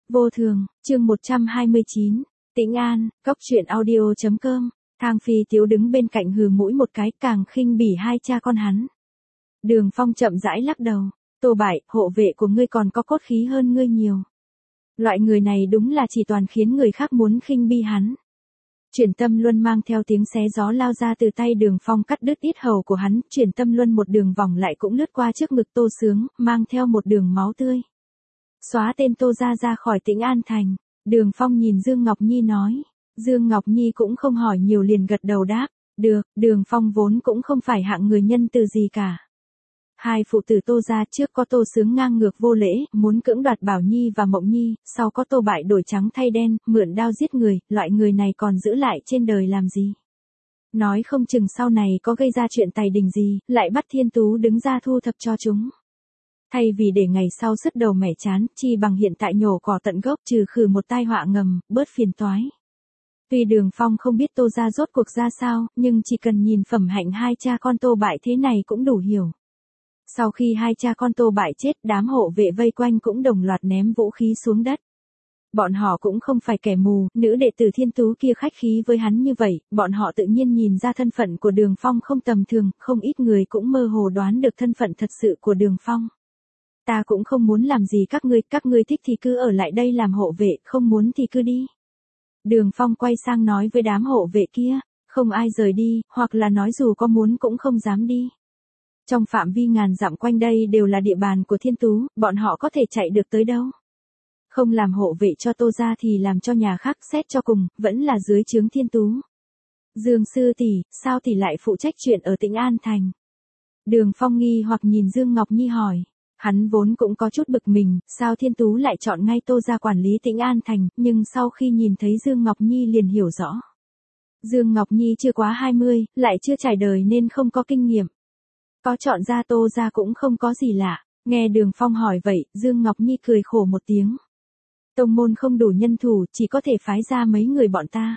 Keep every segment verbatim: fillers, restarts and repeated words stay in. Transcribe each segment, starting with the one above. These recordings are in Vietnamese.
Vô thường, chương một trăm hai mươi chín, Tĩnh An, cốc truyện audio chấm com, Thang Phi Tiếu đứng bên cạnh hừ mũi một cái càng khinh bỉ hai cha con hắn. Đường Phong chậm rãi lắc đầu, Tô Bại, hộ vệ của ngươi còn có cốt khí hơn ngươi nhiều. Loại người này đúng là chỉ toàn khiến người khác muốn khinh bi hắn. Chuyển tâm luân mang theo tiếng xé gió lao ra từ tay Đường Phong cắt đứt yết hầu của hắn, chuyển tâm luân một đường vòng lại cũng lướt qua trước ngực Tô Sướng, mang theo một đường máu tươi. Xóa tên Tô ra ra khỏi Tĩnh An Thành, Đường Phong nhìn Dương Ngọc Nhi nói. Dương Ngọc Nhi cũng không hỏi nhiều liền gật đầu đáp, được, Đường Phong vốn cũng không phải hạng người nhân từ gì cả. Hai phụ tử Tô ra trước có Tô Sướng ngang ngược vô lễ, muốn cưỡng đoạt Bảo Nhi và Mộng Nhi, sau có Tô Bại đổi trắng thay đen, mượn đao giết người, loại người này còn giữ lại trên đời làm gì. Nói không chừng sau này có gây ra chuyện tày đình gì, lại bắt Thiên Tú đứng ra thu thập cho chúng. Thay vì để ngày sau sứt đầu mẻ chán, chi bằng hiện tại nhổ cỏ tận gốc trừ khử một tai họa ngầm, bớt phiền toái. Tuy Đường Phong không biết Tô ra rốt cuộc ra sao, nhưng chỉ cần nhìn phẩm hạnh hai cha con Tô Bại thế này cũng đủ hiểu. Sau khi hai cha con Tô Bại chết, đám hộ vệ vây quanh cũng đồng loạt ném vũ khí xuống đất. Bọn họ cũng không phải kẻ mù, nữ đệ tử Thiên Tú kia khách khí với hắn như vậy, bọn họ tự nhiên nhìn ra thân phận của Đường Phong không tầm thường, không ít người cũng mơ hồ đoán được thân phận thật sự của Đường Phong. Ta cũng không muốn làm gì các ngươi, các ngươi thích thì cứ ở lại đây làm hộ vệ, không muốn thì cứ đi. Đường Phong quay sang nói với đám hộ vệ kia, không ai rời đi, hoặc là nói dù có muốn cũng không dám đi. Trong phạm vi ngàn dặm quanh đây đều là địa bàn của Thiên Tú, bọn họ có thể chạy được tới đâu. Không làm hộ vệ cho Tô ra thì làm cho nhà khác, xét cho cùng, vẫn là dưới trướng Thiên Tú. Dương sư tỷ, sao tỷ lại phụ trách chuyện ở Tĩnh An Thành? Đường Phong nghi hoặc nhìn Dương Ngọc Nhi hỏi. Hắn vốn cũng có chút bực mình, sao Thiên Tú lại chọn ngay Tô ra quản lý Tĩnh An Thành, nhưng sau khi nhìn thấy Dương Ngọc Nhi liền hiểu rõ. Dương Ngọc Nhi chưa quá hai mươi, lại chưa trải đời nên không có kinh nghiệm. Có chọn ra Tô ra cũng không có gì lạ, nghe Đường Phong hỏi vậy, Dương Ngọc Nhi cười khổ một tiếng. Tông môn không đủ nhân thủ, chỉ có thể phái ra mấy người bọn ta.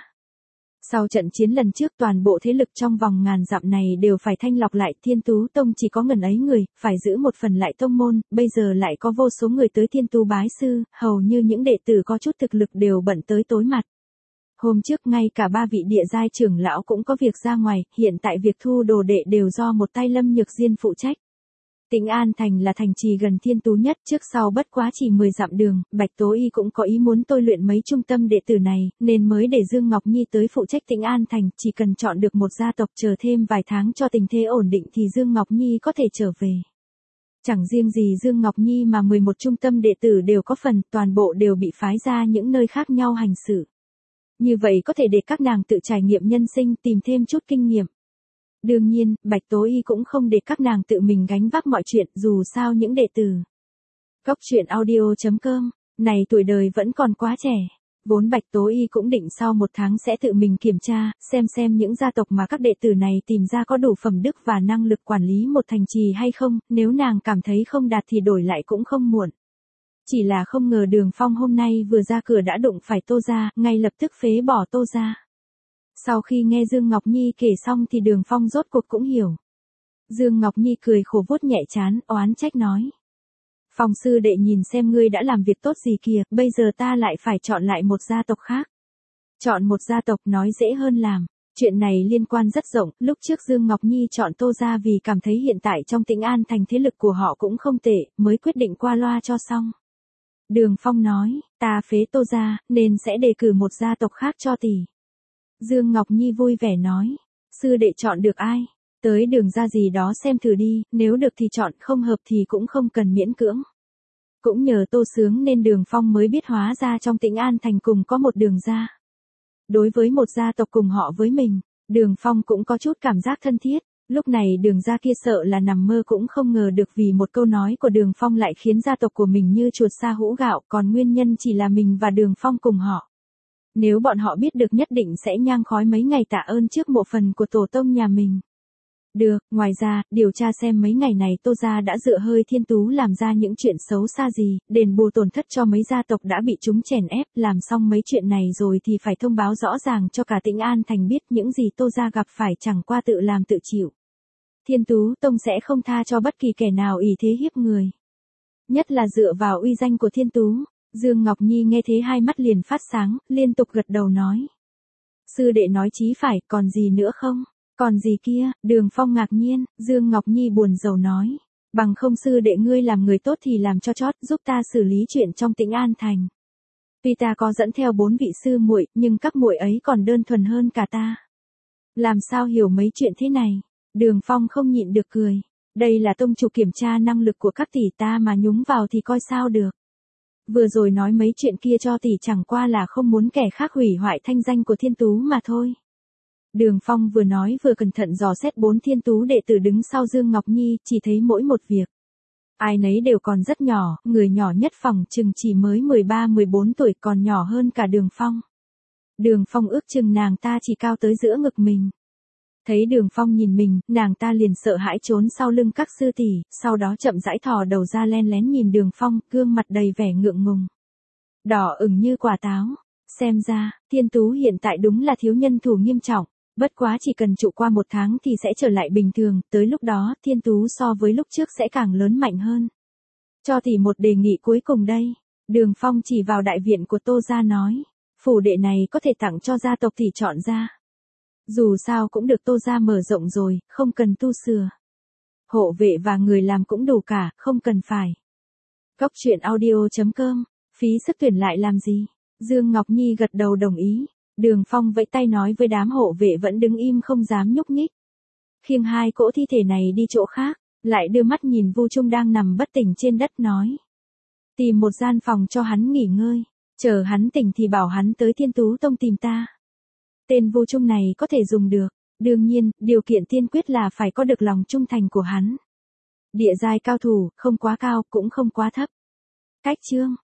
Sau trận chiến lần trước toàn bộ thế lực trong vòng ngàn dặm này đều phải thanh lọc lại, Thiên Tú Tông chỉ có ngần ấy người, phải giữ một phần lại tông môn, bây giờ lại có vô số người tới Thiên Tú bái sư, hầu như những đệ tử có chút thực lực đều bận tới tối mặt. Hôm trước ngay cả ba vị địa giai trưởng lão cũng có việc ra ngoài, hiện tại việc thu đồ đệ đều do một tay Lâm Nhược Diên phụ trách. Tĩnh An Thành là thành trì gần Thiên Tú nhất, trước sau bất quá chỉ mười dặm đường, Bạch Tố Y cũng có ý muốn tôi luyện mấy trung tâm đệ tử này, nên mới để Dương Ngọc Nhi tới phụ trách Tĩnh An Thành, chỉ cần chọn được một gia tộc chờ thêm vài tháng cho tình thế ổn định thì Dương Ngọc Nhi có thể trở về. Chẳng riêng gì Dương Ngọc Nhi mà mười một trung tâm đệ tử đều có phần, toàn bộ đều bị phái ra những nơi khác nhau hành xử. Như vậy có thể để các nàng tự trải nghiệm nhân sinh, tìm thêm chút kinh nghiệm. Đương nhiên, Bạch Tố Y cũng không để các nàng tự mình gánh vác mọi chuyện, dù sao những đệ tử cốc truyện audio chấm com này tuổi đời vẫn còn quá trẻ. Vốn Bạch Tố Y cũng định sau một tháng sẽ tự mình kiểm tra, xem xem những gia tộc mà các đệ tử này tìm ra có đủ phẩm đức và năng lực quản lý một thành trì hay không, nếu nàng cảm thấy không đạt thì đổi lại cũng không muộn. Chỉ là không ngờ Đường Phong hôm nay vừa ra cửa đã đụng phải Tô ra, ngay lập tức phế bỏ Tô ra. Sau khi nghe Dương Ngọc Nhi kể xong thì Đường Phong rốt cuộc cũng hiểu. Dương Ngọc Nhi cười khổ vuốt nhẹ trán, oán trách nói. Phong sư đệ nhìn xem ngươi đã làm việc tốt gì kìa, bây giờ ta lại phải chọn lại một gia tộc khác. Chọn một gia tộc nói dễ hơn làm. Chuyện này liên quan rất rộng, lúc trước Dương Ngọc Nhi chọn Tô ra vì cảm thấy hiện tại trong Tĩnh An Thành thế lực của họ cũng không tệ, mới quyết định qua loa cho xong. Đường Phong nói, ta phế Tô ra, nên sẽ đề cử một gia tộc khác cho tỷ. Dương Ngọc Nhi vui vẻ nói, sư đệ chọn được ai? Tới Đường ra gì đó xem thử đi, nếu được thì chọn, không hợp thì cũng không cần miễn cưỡng. Cũng nhờ Tô Sướng nên Đường Phong mới biết hóa ra trong Tĩnh An Thành cùng có một Đường gia. Đối với một gia tộc cùng họ với mình, Đường Phong cũng có chút cảm giác thân thiết. Lúc này Đường gia kia sợ là nằm mơ cũng không ngờ được vì một câu nói của Đường Phong lại khiến gia tộc của mình như chuột sa hũ gạo, còn nguyên nhân chỉ là mình và Đường Phong cùng họ. Nếu bọn họ biết được nhất định sẽ nhang khói mấy ngày tạ ơn trước mộ phần của tổ tông nhà mình. Được, ngoài ra, điều tra xem mấy ngày này Tô gia đã dựa hơi Thiên Tú làm ra những chuyện xấu xa gì, đền bù tổn thất cho mấy gia tộc đã bị chúng chèn ép, làm xong mấy chuyện này rồi thì phải thông báo rõ ràng cho cả Tĩnh An Thành biết những gì Tô gia gặp phải chẳng qua tự làm tự chịu. Thiên Tú Tông sẽ không tha cho bất kỳ kẻ nào ỷ thế hiếp người. Nhất là dựa vào uy danh của Thiên Tú. Dương Ngọc Nhi nghe thế hai mắt liền phát sáng, liên tục gật đầu nói. Sư đệ nói chí phải, còn gì nữa không? Còn gì kia? Đường Phong ngạc nhiên, Dương Ngọc Nhi buồn rầu nói. Bằng không sư đệ ngươi làm người tốt thì làm cho chót, giúp ta xử lý chuyện trong Tĩnh An Thành. Tuy ta có dẫn theo bốn vị sư muội, nhưng các muội ấy còn đơn thuần hơn cả ta. Làm sao hiểu mấy chuyện thế này? Đường Phong không nhịn được cười. Đây là tông chủ kiểm tra năng lực của các tỷ ta mà nhúng vào thì coi sao được. Vừa rồi nói mấy chuyện kia cho tỷ chẳng qua là không muốn kẻ khác hủy hoại thanh danh của thiên tú mà thôi. Đường Phong vừa nói vừa cẩn thận dò xét bốn thiên tú đệ tử đứng sau Dương Ngọc Nhi, chỉ thấy mỗi một việc. Ai nấy đều còn rất nhỏ, người nhỏ nhất phòng chừng chỉ mới mười ba mười bốn tuổi, còn nhỏ hơn cả Đường Phong. Đường Phong ước chừng nàng ta chỉ cao tới giữa ngực mình. Thấy Đường Phong nhìn mình, nàng ta liền sợ hãi trốn sau lưng các sư tỷ, sau đó chậm rãi thò đầu ra len lén nhìn Đường Phong, gương mặt đầy vẻ ngượng ngùng. Đỏ ửng như quả táo. Xem ra, thiên tú hiện tại đúng là thiếu nhân thủ nghiêm trọng. Bất quá chỉ cần trụ qua một tháng thì sẽ trở lại bình thường, tới lúc đó thiên tú so với lúc trước sẽ càng lớn mạnh hơn. Cho tỷ một đề nghị cuối cùng đây. Đường Phong chỉ vào đại viện của Tô gia nói. Phủ đệ này có thể tặng cho gia tộc tỷ chọn ra. Dù sao cũng được Tô gia mở rộng rồi, không cần tu sửa. Hộ vệ và người làm cũng đủ cả, không cần phải. Cốc truyện audio chấm com, phí sức tuyển lại làm gì? Dương Ngọc Nhi gật đầu đồng ý. Đường Phong vẫy tay nói với đám hộ vệ vẫn đứng im không dám nhúc nhích. Khiêng hai cỗ thi thể này đi chỗ khác, lại đưa mắt nhìn Vu Trung đang nằm bất tỉnh trên đất nói. Tìm một gian phòng cho hắn nghỉ ngơi, chờ hắn tỉnh thì bảo hắn tới Thiên Tú Tông tìm ta. Tên Vu Trung này có thể dùng được, đương nhiên, điều kiện tiên quyết là phải có được lòng trung thành của hắn. Địa giai cao thủ, không quá cao, cũng không quá thấp. Cách chương